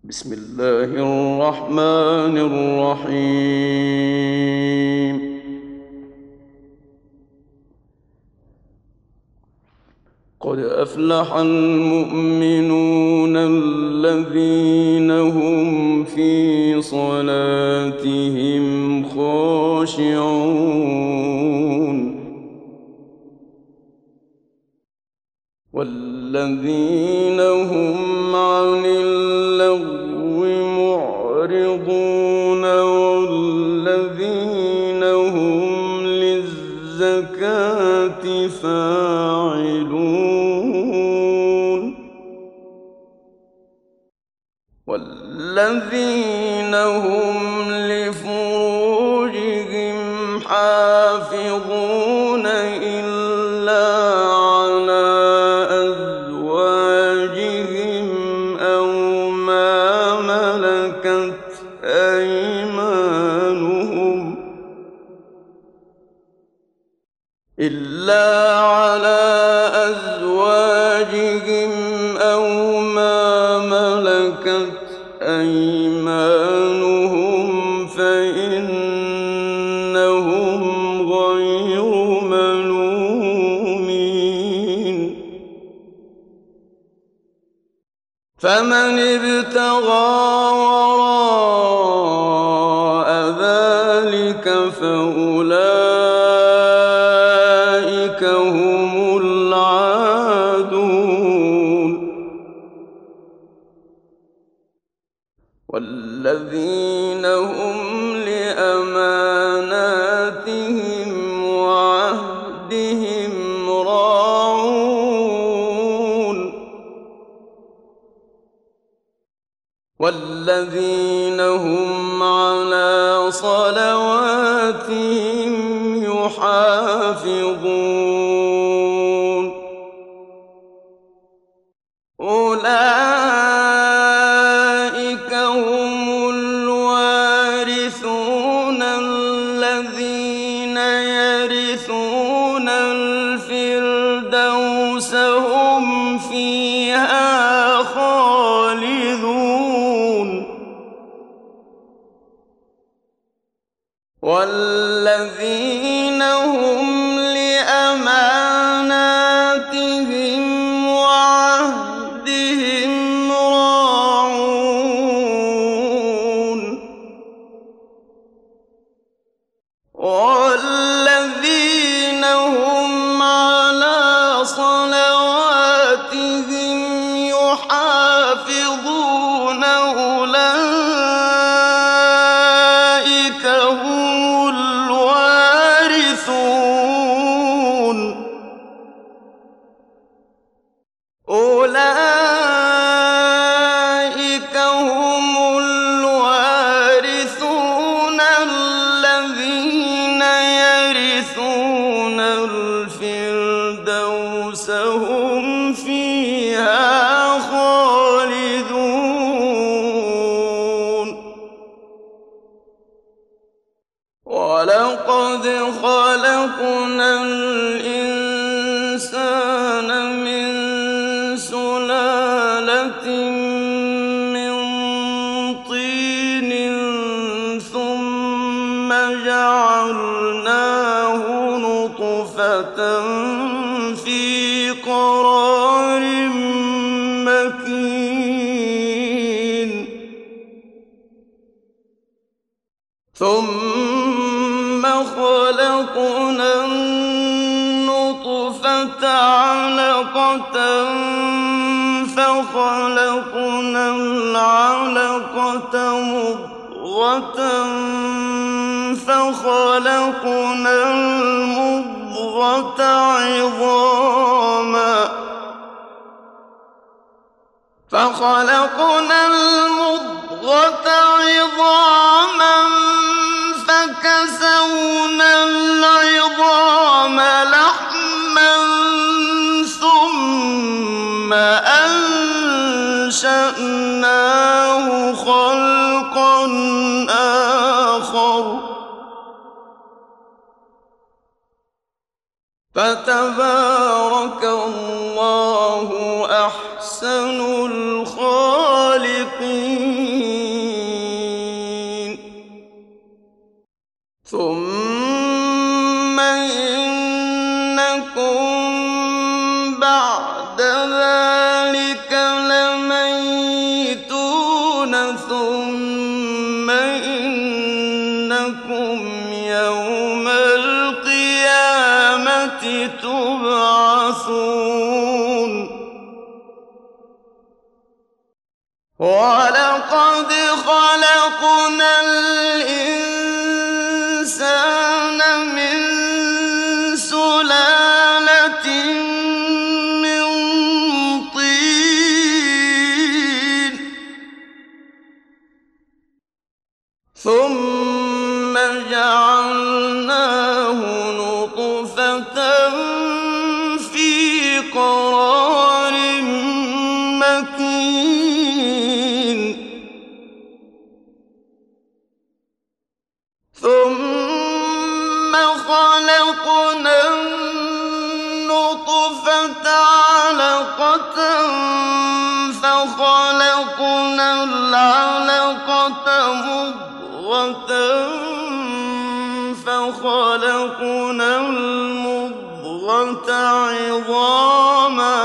بسم الله الرحمن الرحيم. قد أفلح المؤمنون الذين هم في صلاتهم خاشعون والذين هم عن اللغو معرضون والذين هم للزكاة فاعلون والذين هم لفروجهم حافظون إلا على أزواجهم أو ما ملكت أيمانهم فإنهم غير ملومين. فمن ابتغى وراء ذلك فأولئك هم العادون. والذين هم لأماناتهم وعهدهم راعون. والذين هم على صلواتهم يحافظون. أولئك هم الوارثون الذين يرثون الفردوس هم فيها خالدون. والذين هم لأماناتهم وعهدهم راعون. والذين هم على صلواتهم يحافظون أولئك هم الوارثون. أولئك هم الوارثون الذين يرثون الفردوس هم فيها خالدون. ولقد خلقنا الإنسان من سلالة من طين ثم جعلناه نطفة في قرار مكين. ثم خلقنا النطفة علقة فخلقنا العلقة مضغة فخلقنا المضغة عظاما فكسونا العظام لحما ثم أنشأناه خلقا آخر فتبارك الله أحسن الخالقين. ثم إنكم بعد ذلك لميتون ثم إنكم يوم القيامة تبعثون ولقد خلقنا الإنسان من سلالة من طين ثم جعلناه نطفة في قرار مكين ثم خلقنا النطفة علقة فخلقنا العلقة مضغة فخلقنا المضغة عظاما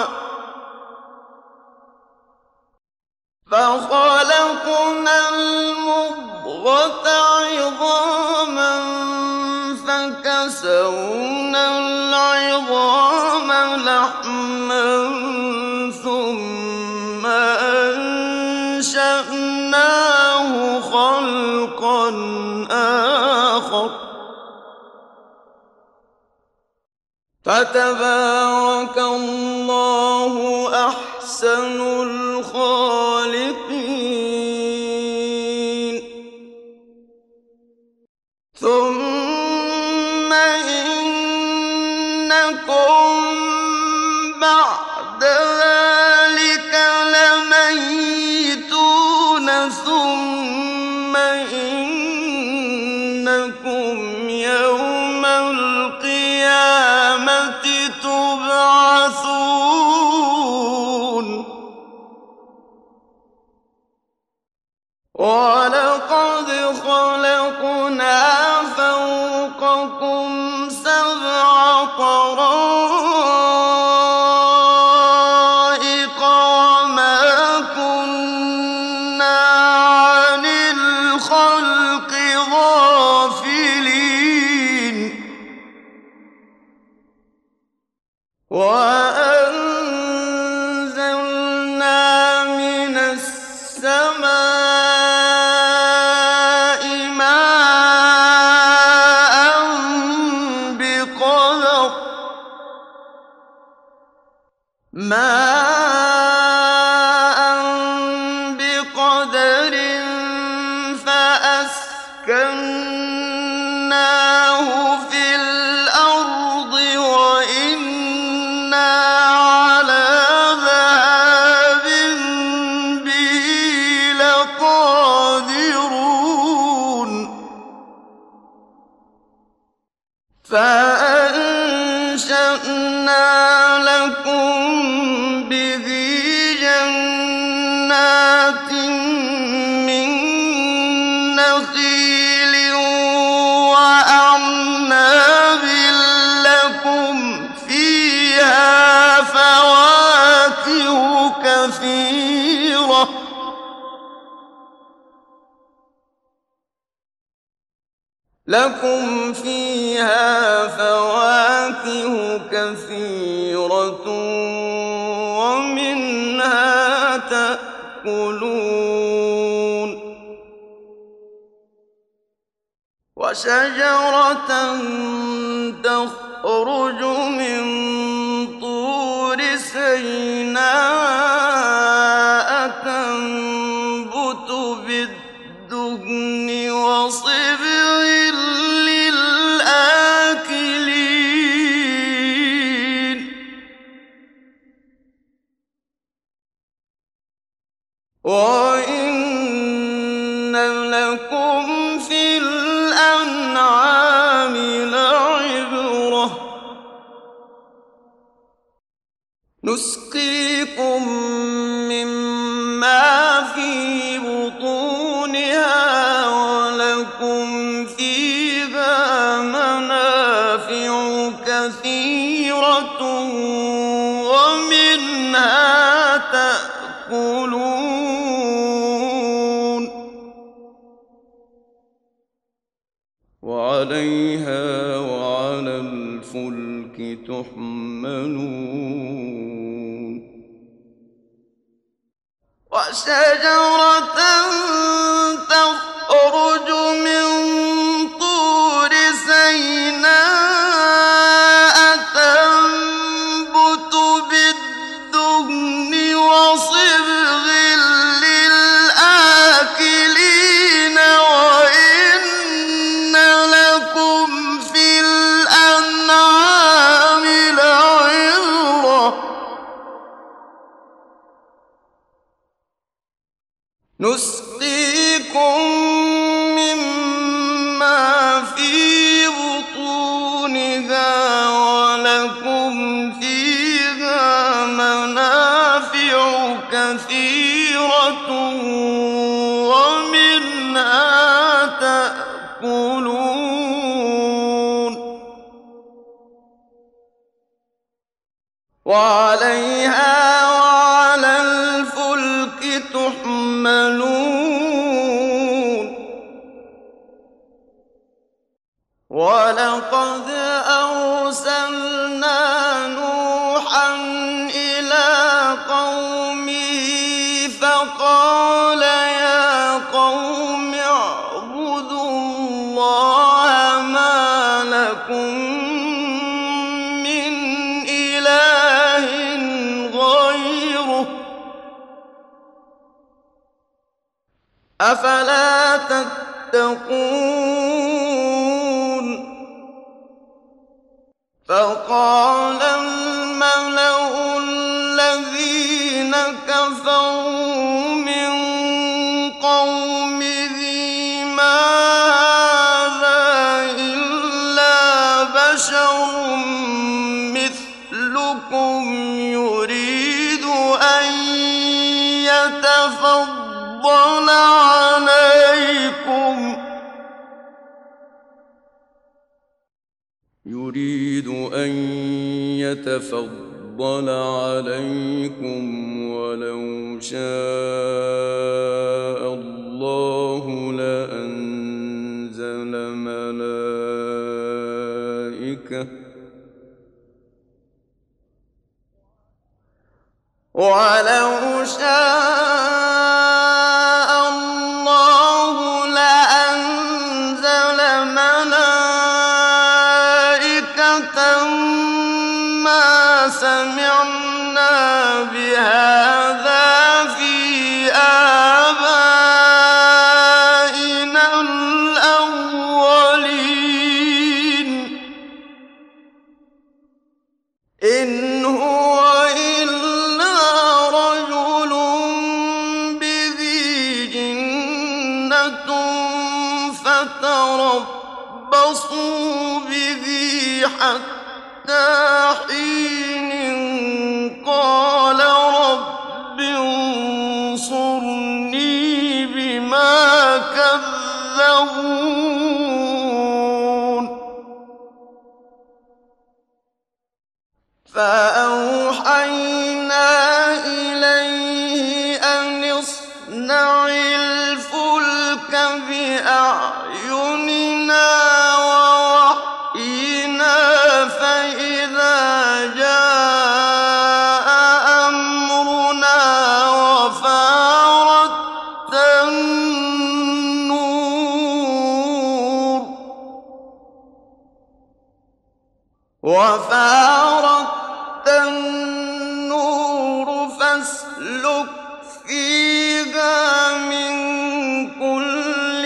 فكسونا العظام لحما ثم أنشأناه خلقا آخر فتبارك الله أحسن الخالقين ثم إنكم بعد ذلك لميتون ثم إنكم يوم القيامة تبعثون ولقد خلقنا فوقكم سبع طرائق وما كنا عن الخلق غافلين وأنزلنا من السماء ماء بقدر فأسكناه في الأرض وإنا على ذهاب به لقادرون فأنشأنا لكم به جنات من نخيل وأعناب لكم فيها فواكه كثيرة ومنها تأكلون وشجرة تخرج من طور سيناء تنبت بالدهن وصبغ للآكلين وإن لكم في الأنعام لعبرة نسقيكم مما في بطونها ولكم فيها وعليها وعلى الفلك تحملون وشجرة تخرج من طور سيناء تنبت بالدهن وصبغ للآكلين وإن لكم في الأنعام لعبرة نسقيكم مما في بطونها ولكم فيها منافع كثيرة ومنها تأكلون وعليها وعلى الفلك تحملون ولقد أرسلنا نوحا إلى قومه فقال يا قوم اعبدوا الله ما لكم من إله غيره أفلا تتقون فقال الملأ الذين كفروا من قومه ما هذا إلا بشر مثلكم يريد أن يتفضل عليكم ولو شاء الله لأنزل ملائكة ولو شاء الله لأنزل ملائكة ما سمعنا بهذا في آبائنا الأولين إن هو إلا رجل به جنة فتربصوا به حتى حين قال رب انصرني بما كذبون فأوحينا إليه أن اصنع الفلك بأعيننا ووحينا فإذا جاء أمرنا وفارت النور فاسلك فيها من كل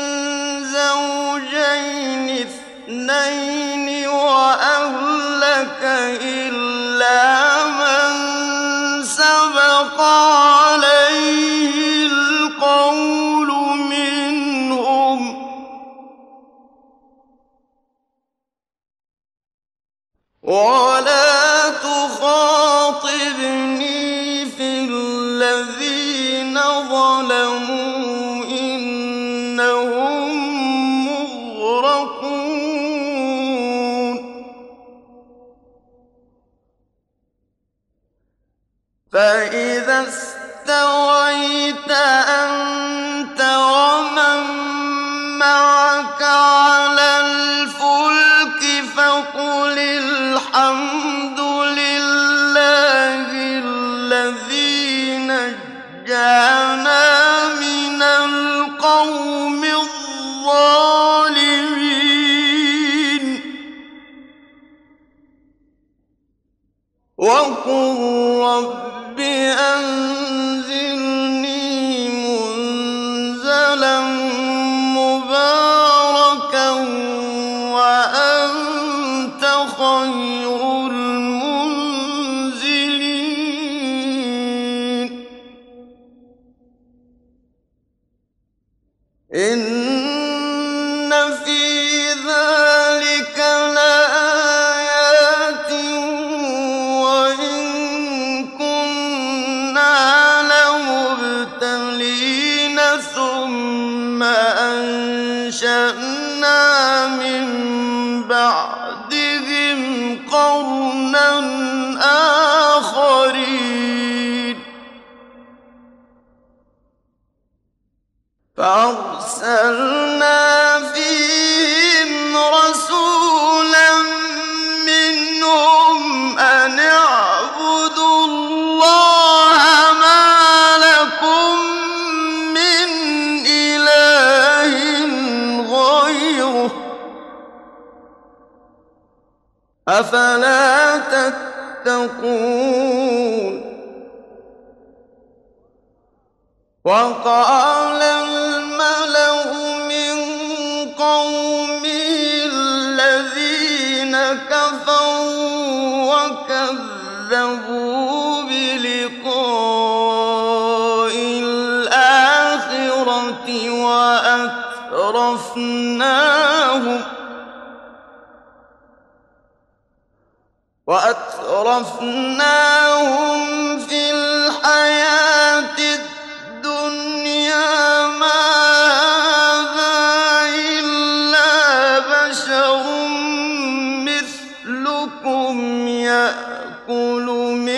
زوجين اثنين وأهلك إلا من سبق عليه القول منهم ولا تخاطبني في الذين ظلموا إنهم مغرقون فإذا استويت أنت ومن معك على وقل رب أنزلني منزلا مباركا وأنت خير المنزلين إن في ذلك لآيات وإن كنا لمبتلين ثم أنشأنا من بعدهم قرنا آخرين فأرسلنا فيهم رسولا منهم أن اعبدوا الله ما لكم من إله غيره أفلا تتقون وقال الملأ من قومه الذين كفروا وكذبوا بلقاء الآخرة وأترفناهم في الحياة الدنيا ما هذا إلا بشر مثلكم يأكل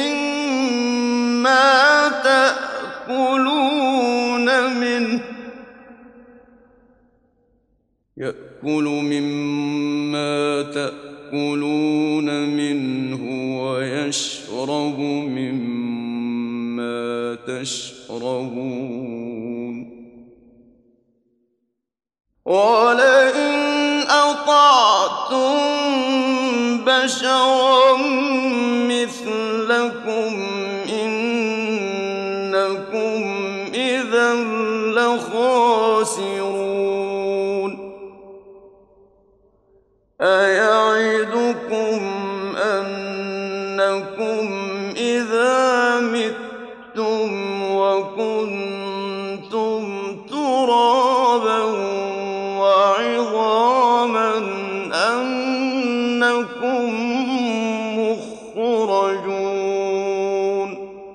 مما تأكلون منه ويشرب مما تشربون ولئن أطعتم بشرا مثلكم إنكم إذا لخاسرون أيعدكم أنكم إذا متم وكنتم ترابا وعظاما أنكم مخرجون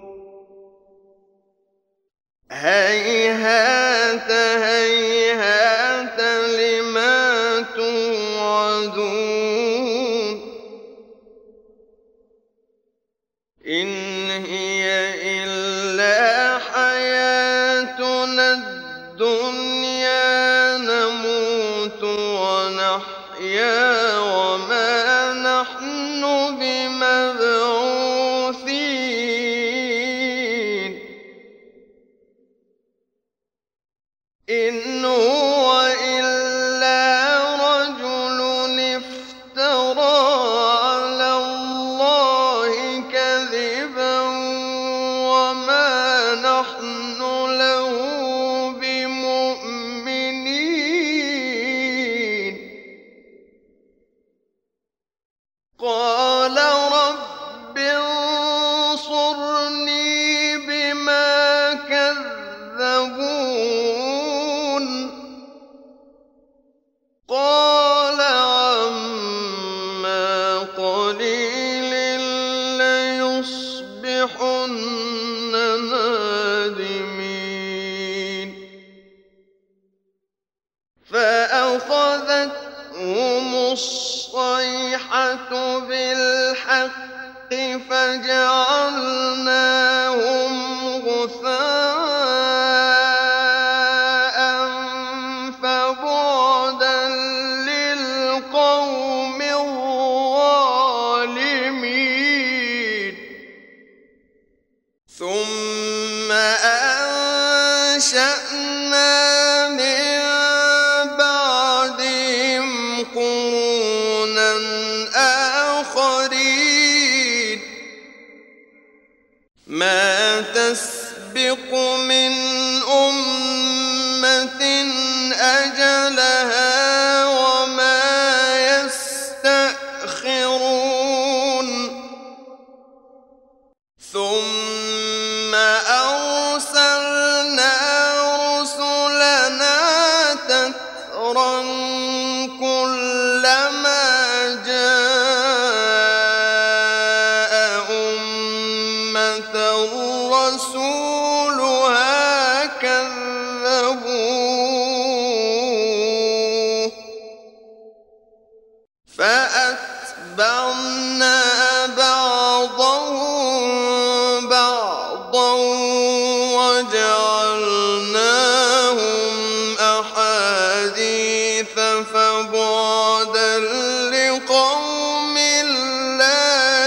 هيهات هيهات لما توعدون إن هي إلا حياتنا الدنيا نموت ونحيا وما نحن بمبعوثين إن هو إلا رجل افترى على الله كذبا وما نحن له بمؤمنين قال رب انصرني بما كذبون قال عما قليل ليصبحن نادمين فأخذتهم الصيحة بالحق فجعلناهم غثاء فبعدا للقوم الظالمين ثم أنشأنا من بعدهم قرونا آخرين أجلها وما يستأخرون ثم أرسلنا رسلنا تترى كلما جاء أمة رسولها كذبوه فأتبعنا بعضهم بعضا وجعلناهم أحاديث فبعدا لقوم لا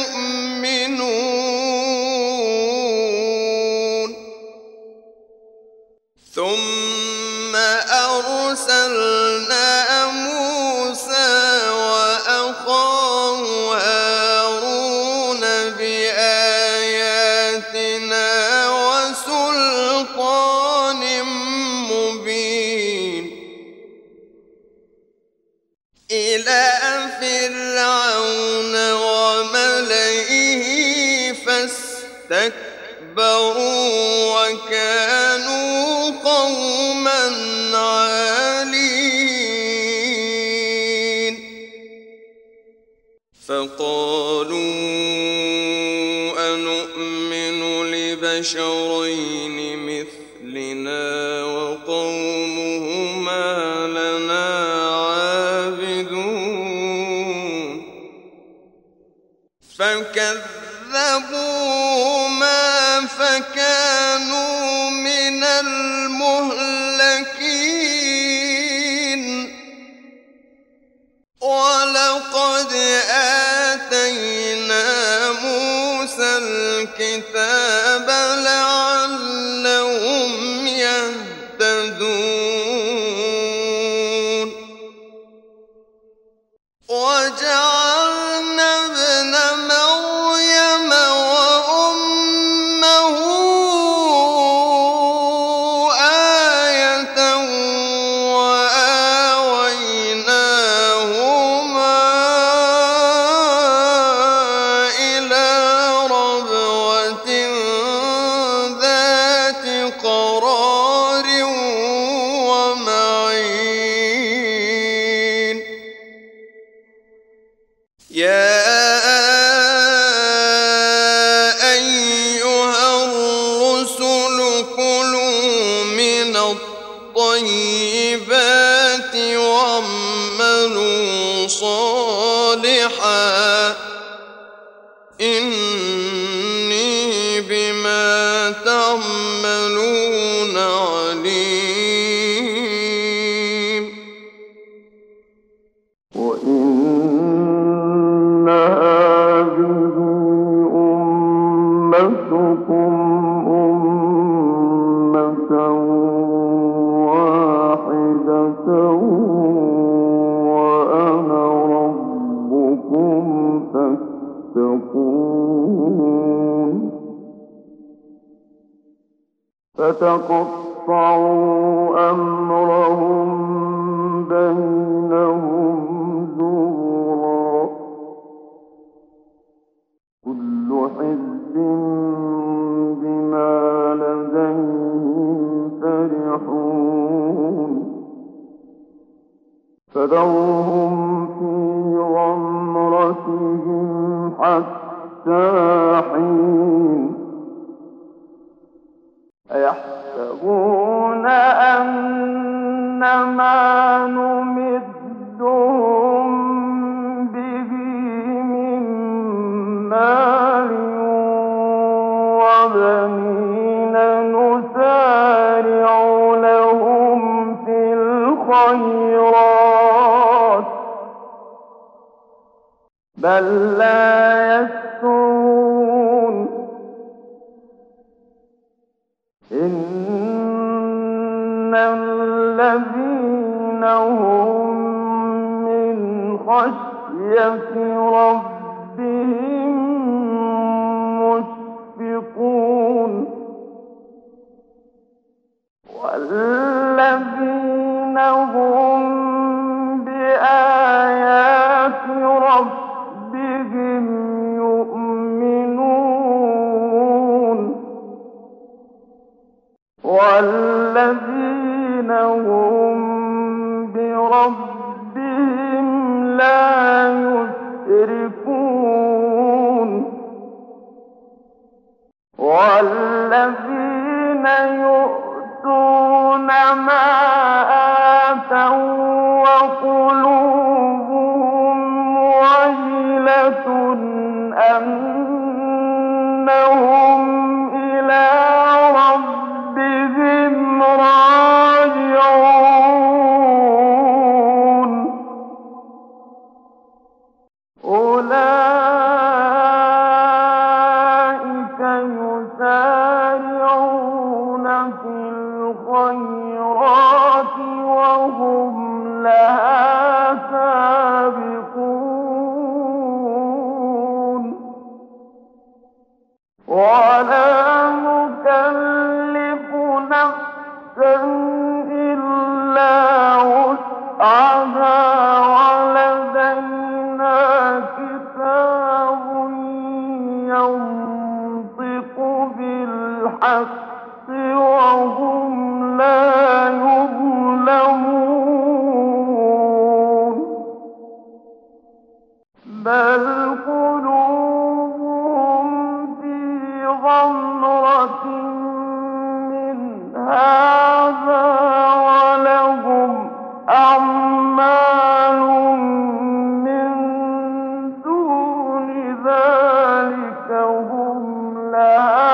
يؤمنون ثم أرسلنا موسى وأخاه هارون بآياتنا وسلطان مبين إلى فرعون وملئه فاستكبروا وكانوا قوما عالين فقالوا أنؤمن لبشرين مثلنا وقومهما لنا عابدون فكذبوهما فكانوا من المهلكين ولقد آتينا موسى الكتاب لعلهم يهتدون وجعلنا ابن مريم وأمه آية وآويناهما إلى ربوة ذات قرار ومعين يا أيها الرسل كلوا من الطيبات واعملوا صالحا إني بما تعملون عليم وإن هذه أمتكم أمة واحدة وأنا ربكم فاتقون فتقطعوا أمرهم بينهم زبرا كل حزب بما لديهم فرحون فذرهم في غمرتهم حتى حين أيحسبون أنما نمدهم به من مال وبنين نسارع لهم في الخيرات بل لا يشعرون إن الذين هم من خشية ربهم مشفقون الذين هم بآيات ربهم يؤمنون والذين هم بربهم لا يشركون والذين يؤتون ما آتوا وقلوبهم وجلة أنهم إلى ربهم راجعون أولئك يسارعون في الخيرات وهم لها سابقون ولا نكلف نفسا إلا وسعها ولدينا كتاب ينطق بالحق وهم لا يظلمون بل قلوبهم في غمرة من هذا ولهم أعمال من دون ذلك هم لها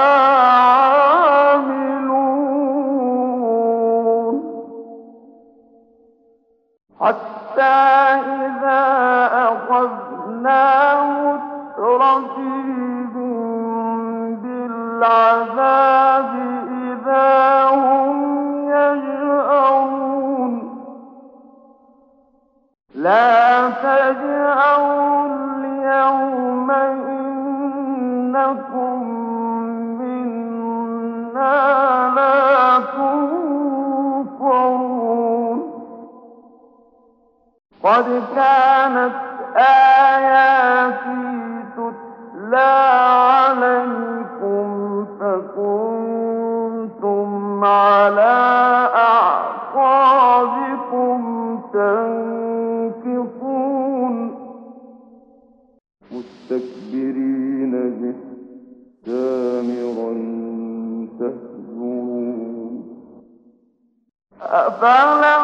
عاملون حتى إذا أخذنا مترفيهم بالعذاب إذا هم يجأرون لا تجأروا اليوم إنكم منا لا تنصرون قد كانت آياتي تتلى عليكم فكنتم على أعقابكم تنكصون مستكبرين به سامرا تهجرون أفلم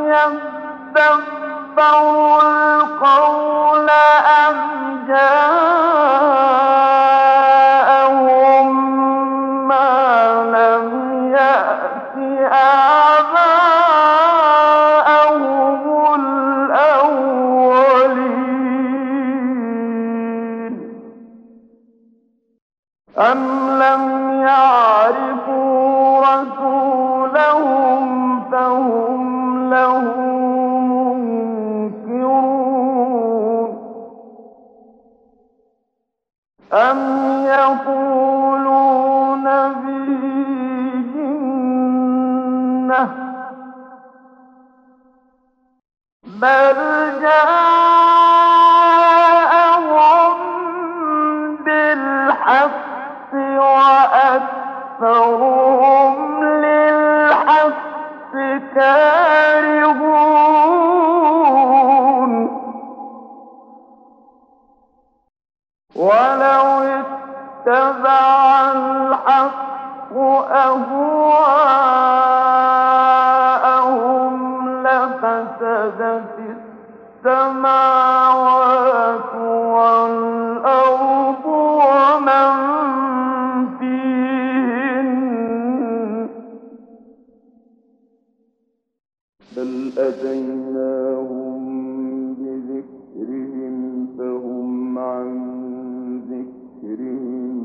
يدبروا القول أم جاءهم ما لم يأت آباءهم الأولين أم لم يعرفوا رسولهم فهم له منكرون أم يقولون به جنة بل جاءهم بالحق وأكثرهم للحق كارهون ولو اتبع الحق أهواءهم لفسدت السماوات والأرض ومن فيهن بل أتيناهم بذكرهم فهم عن ذكرهم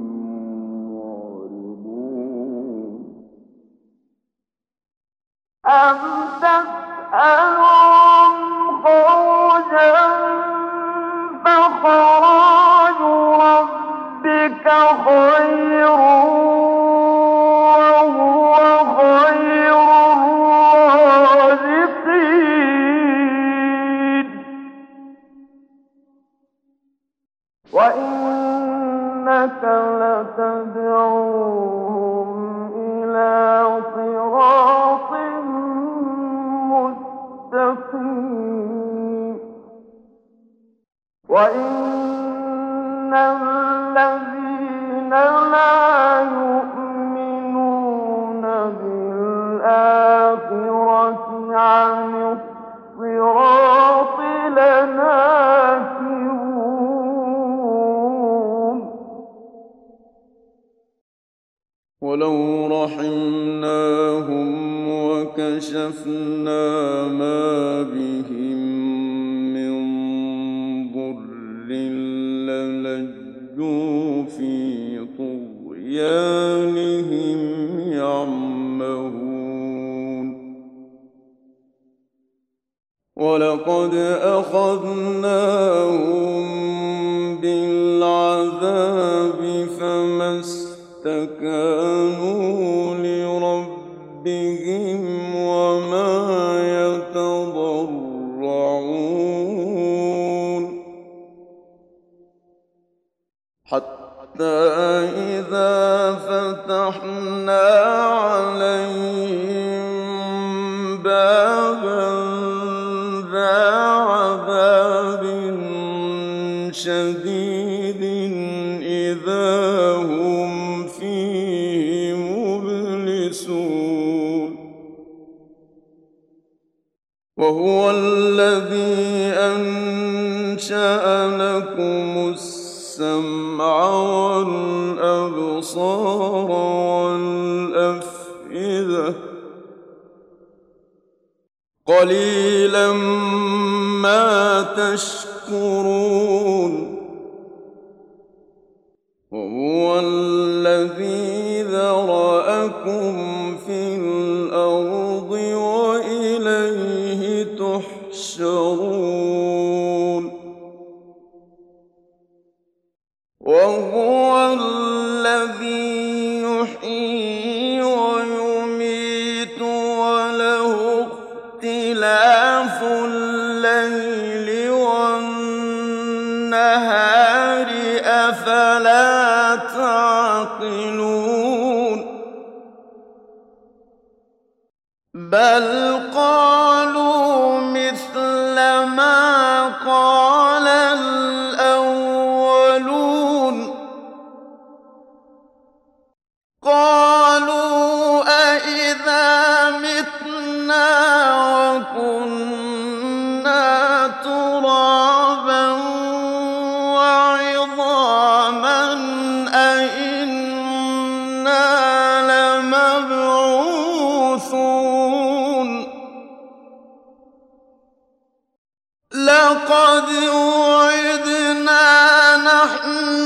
معرضون أم تسألهم خرجا فخراج ربك خير وهو خير الرازقين وإن الذين لا يؤمنون بالآخرة عن الصراط لناكبون ولو رحمناهم وكشفنا ما بهم من ضر للجوا في طغيانهم يعمهون ولقد أخذناهم بالعذاب فما استكانوا لربهم وما يتضرعون حتى إذا فتحنا عليهم بابا ذا عذاب شديد إذا هم فيه مبلسون وهو الذي أنشأ لكم السمع والأبصار والأفئدة قليلا ما تشكرون وهو الذي ذرأكم في الأرض وإليه تحشرون وهو الذي يحيي ويميت وله اختلاف الليل والنهار أفلا تعقلون بل قالوا مثل ما قال الأولون قالوا أإذا متنا وكنا ترابا وعظاما أإنا لمبعوثون لقد وعدنا نحن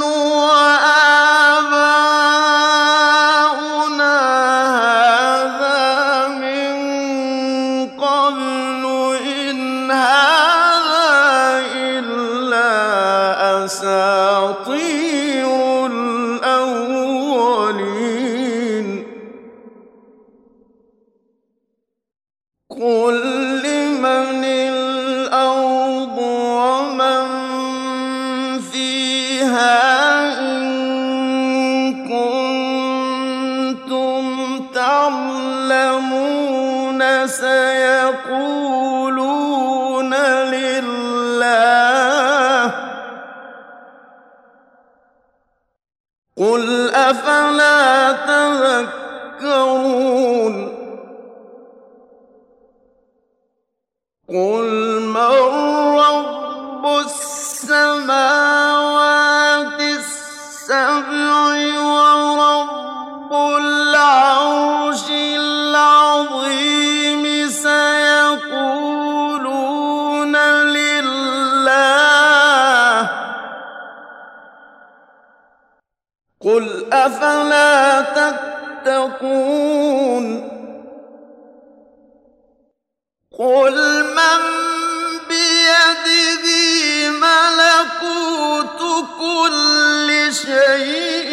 وآباؤنا هذا من قبل إن هذا إلا أساطير الأولين قل لمن الأرض ومن فيها إن كنتم تعلمون سيقولون لله قل أفلا تذكرون قل من رب السماوات السبع ورب العرش العظيم سيقولون لله قل أفلا تتقون قل من بيده ملكوت كل شيء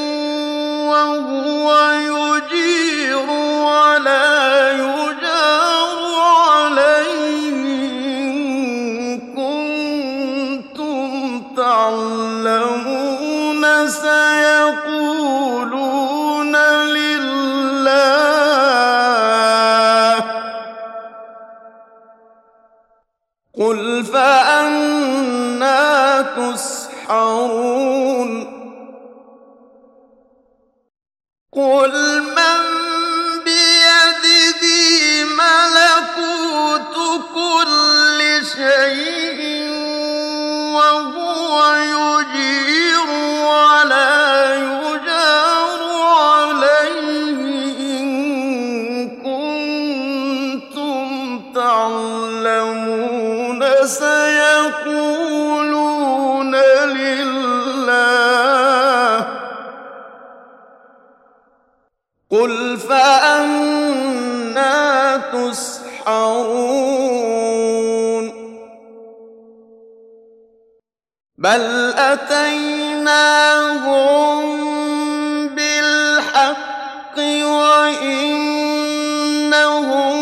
وهو يجير ولا يجار عليه إن كنتم تعلمون سيقولون لله قل فأنا تسحرون قل من بيده ملكوت كل شيء وهو يجير ولا يجار عليه إن كنتم تعلمون سيقولون لله قل فأنى تسحرون بل أتيناهم بالحق وإنهم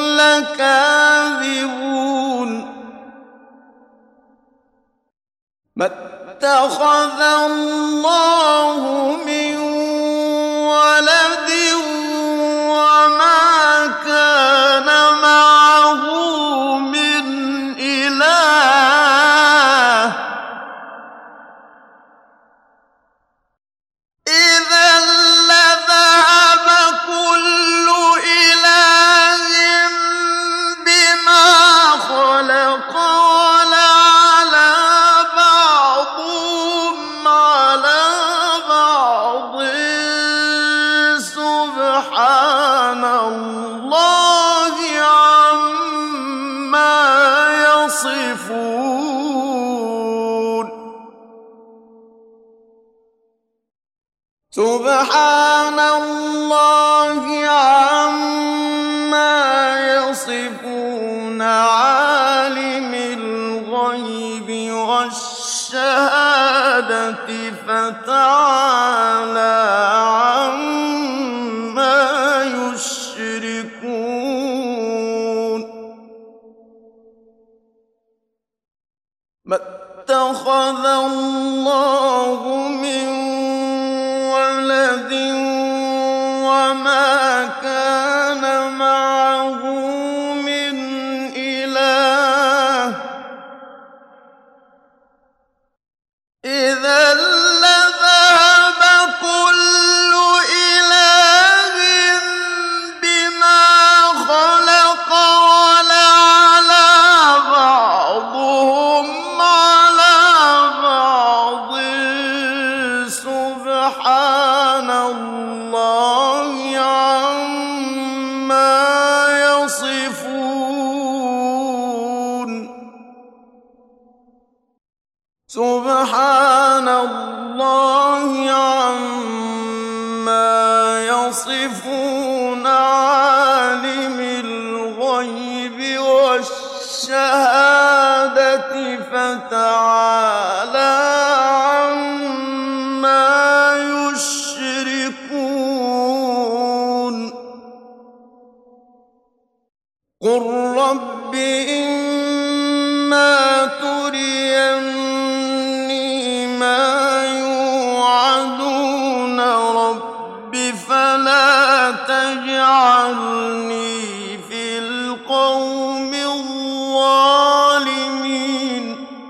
لكاذبون ما اتخذ الله من ولد وما كان معه من إله إذا لذهب كل إله بما خلق ولعلى بعضهم على بعض سبحان الله عما يصفون سبحان الله عما يصفون عالم الغيب والشهادة فتعالى عما يشركون ما اتخذ الله من ولد وما كان معه من إله إذا لذهب كل إله بما خلق ولعلى بعضهم على بعض سبحان الله عما يصفون سبحان الله عما يصفون عالم الغيب والشهادة فتعالى عما يشركون قل رب إما تريني ما يوعدون رب فلا تجعلني في القوم الظالمين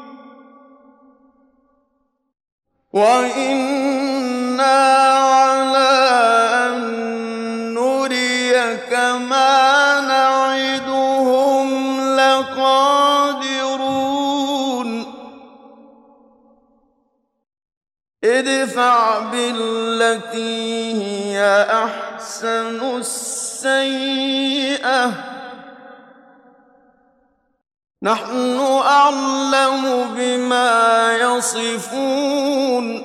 وإنا على أن نريك ما نعدهم لقادرون ادفع بالتي هي أحسن السيئة نحن أعلم بما يصفون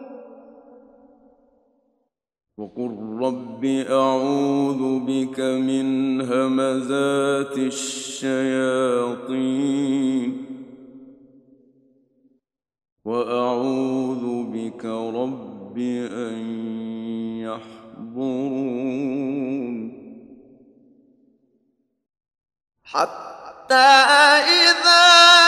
وقل رب أعوذ بك من همزات الشياطين وأعوذ بك رب أن يحضرون حتى إذا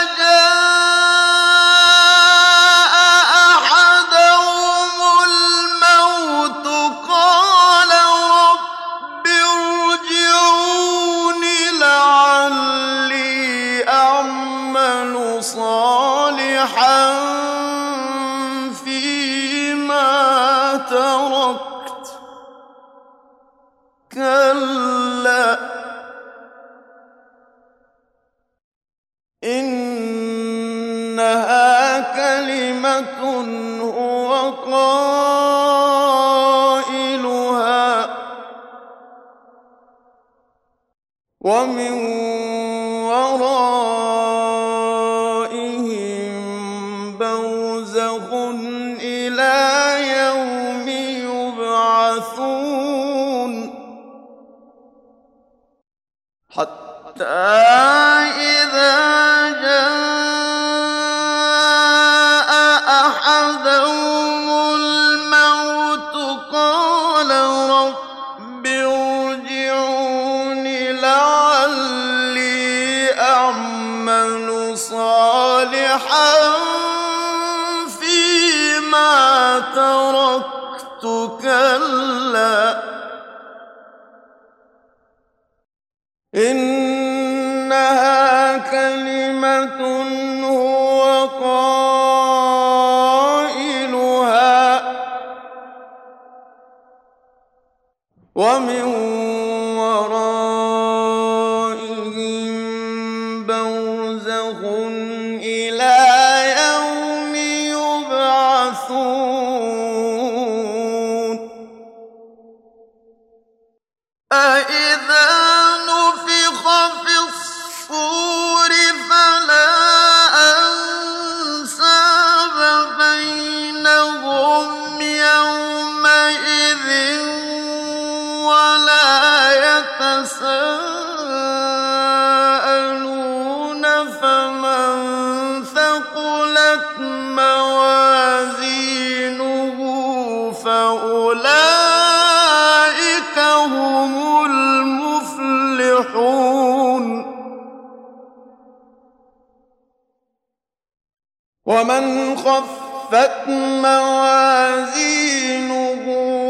جاء أحدهم الموت قال رب ارجعون لعلي أعمل صالحا إنها كلمة هو قائلها ومن ورائهم برزخ إلى يوم يبعثون حتى إذا جاء أحدهم الموت قال رب ارجعون لعلي أعمل صالحا فيما تركت كلا إنها كلمة هو قائلها ومن ورائهم برزخ إلى يوم يبعثون أإذا نفخ في الصور فلا أنساب بينهم يومئذ ولا يتساءلون فمن ثقلت موازينه فأولئك هم المفلحون ومن خفت موازينه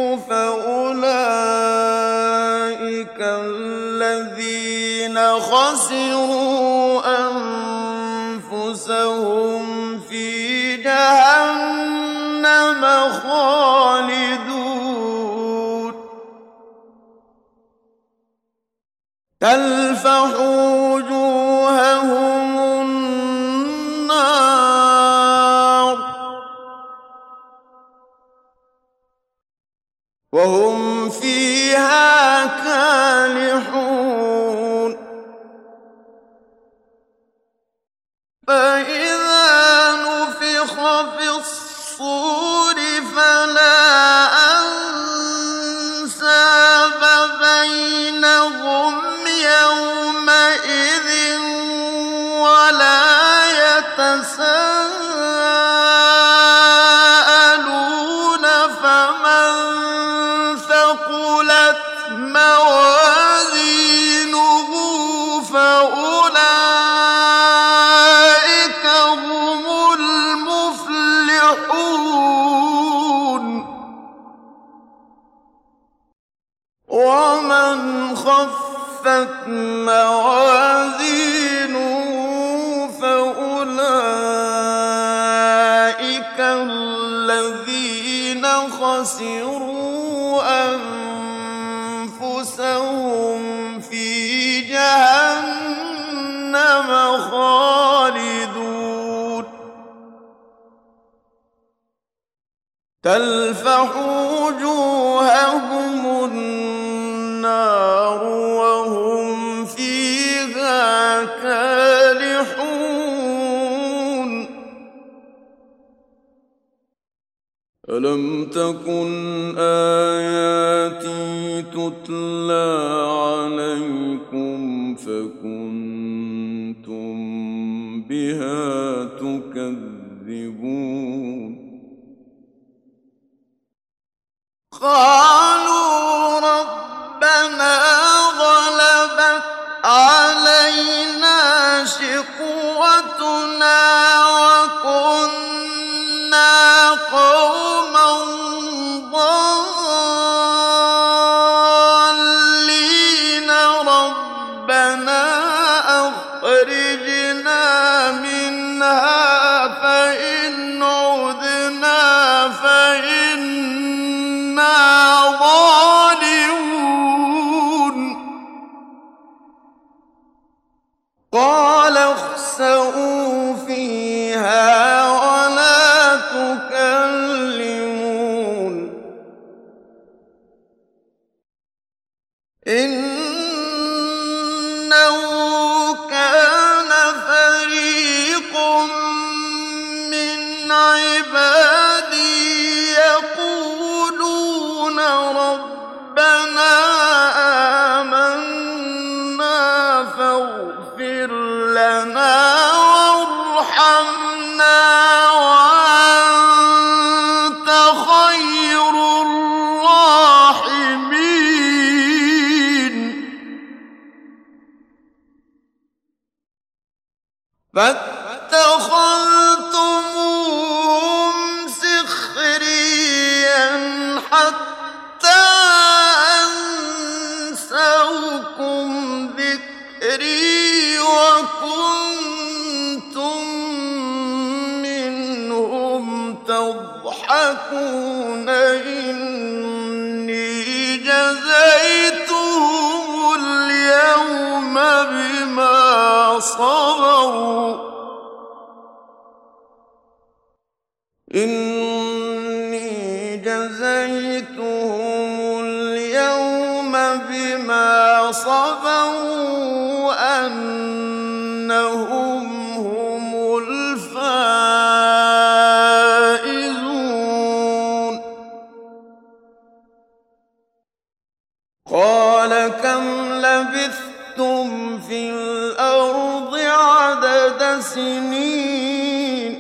فأولئك الذين خسروا أنفسهم في جهنم خالدون تلفح وجوههم النار وهم فيها كالحون فإذا نفخ في الصور فلا أنساب بينهم يومئذ ولا يتساءلون فمن ثقلت موازينه فأولئك هم المفلحون ومن خفت موازينه فأولئك الذين خسروا أنفسهم في جهنم خالدون تلفح وجوههم النار وهم فيها كالحون ألم تكن آياتي تتلى عليكم فكنتم بها تكذبون قالوا ربنا غلبت علينا شقوتنا وكنا قوما ضالين ربنا أخرجنا منها فإن عدنا فإنا ظالمون قال اخسئوا فيها فاغفر لنا وارحمنا وأنت خير الراحمين فاتخذتموهم سخريا حتى أنسوكم ذكري وكنتم منهم تضحكون إني جزيتهم اليوم بما صبروا إني جزيتهم اليوم بما صبروا أنهم هم الفائزون قال كم لبثتم في الأرض عدد سنين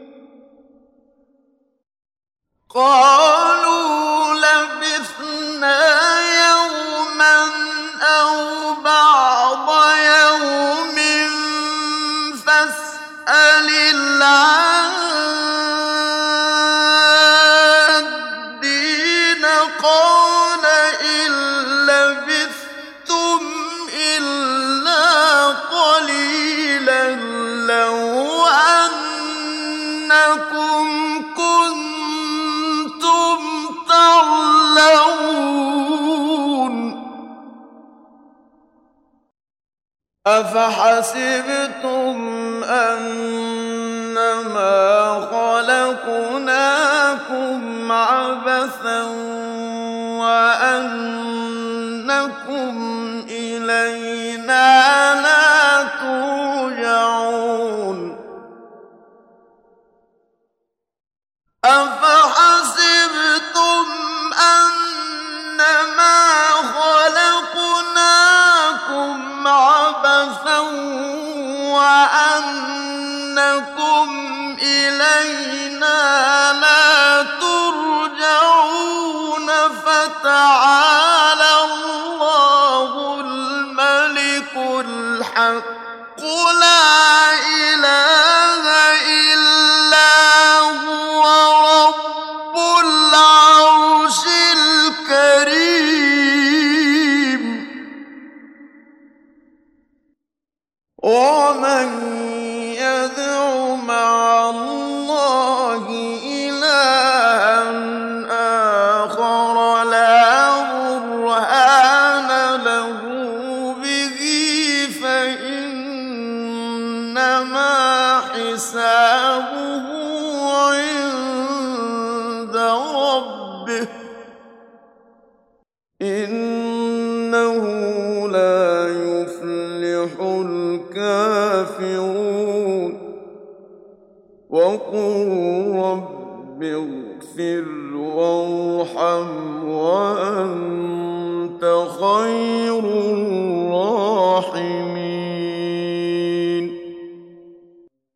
قالوا لبثنا يوما أو بعض يوم فاسأل العادين قال إن لبثتم إلا قليلا لو أنكم كنتم تعلمون أفحسبتم أنما خلقناكم عبثا وأنكم إلينا لا ترجعون أفحسبتم أنما خلقناكم عبثا وأنكم إلينا لا ترجعون فتعالى الله الملك الحق لا إله إلا هو رب العرش الكريم ومن يدع مع الله إلها آخر لا برهان له به فإنما حسابه عند ربه إنه لا يفلح الكافرون وقل رب اغفر وارحم وأنت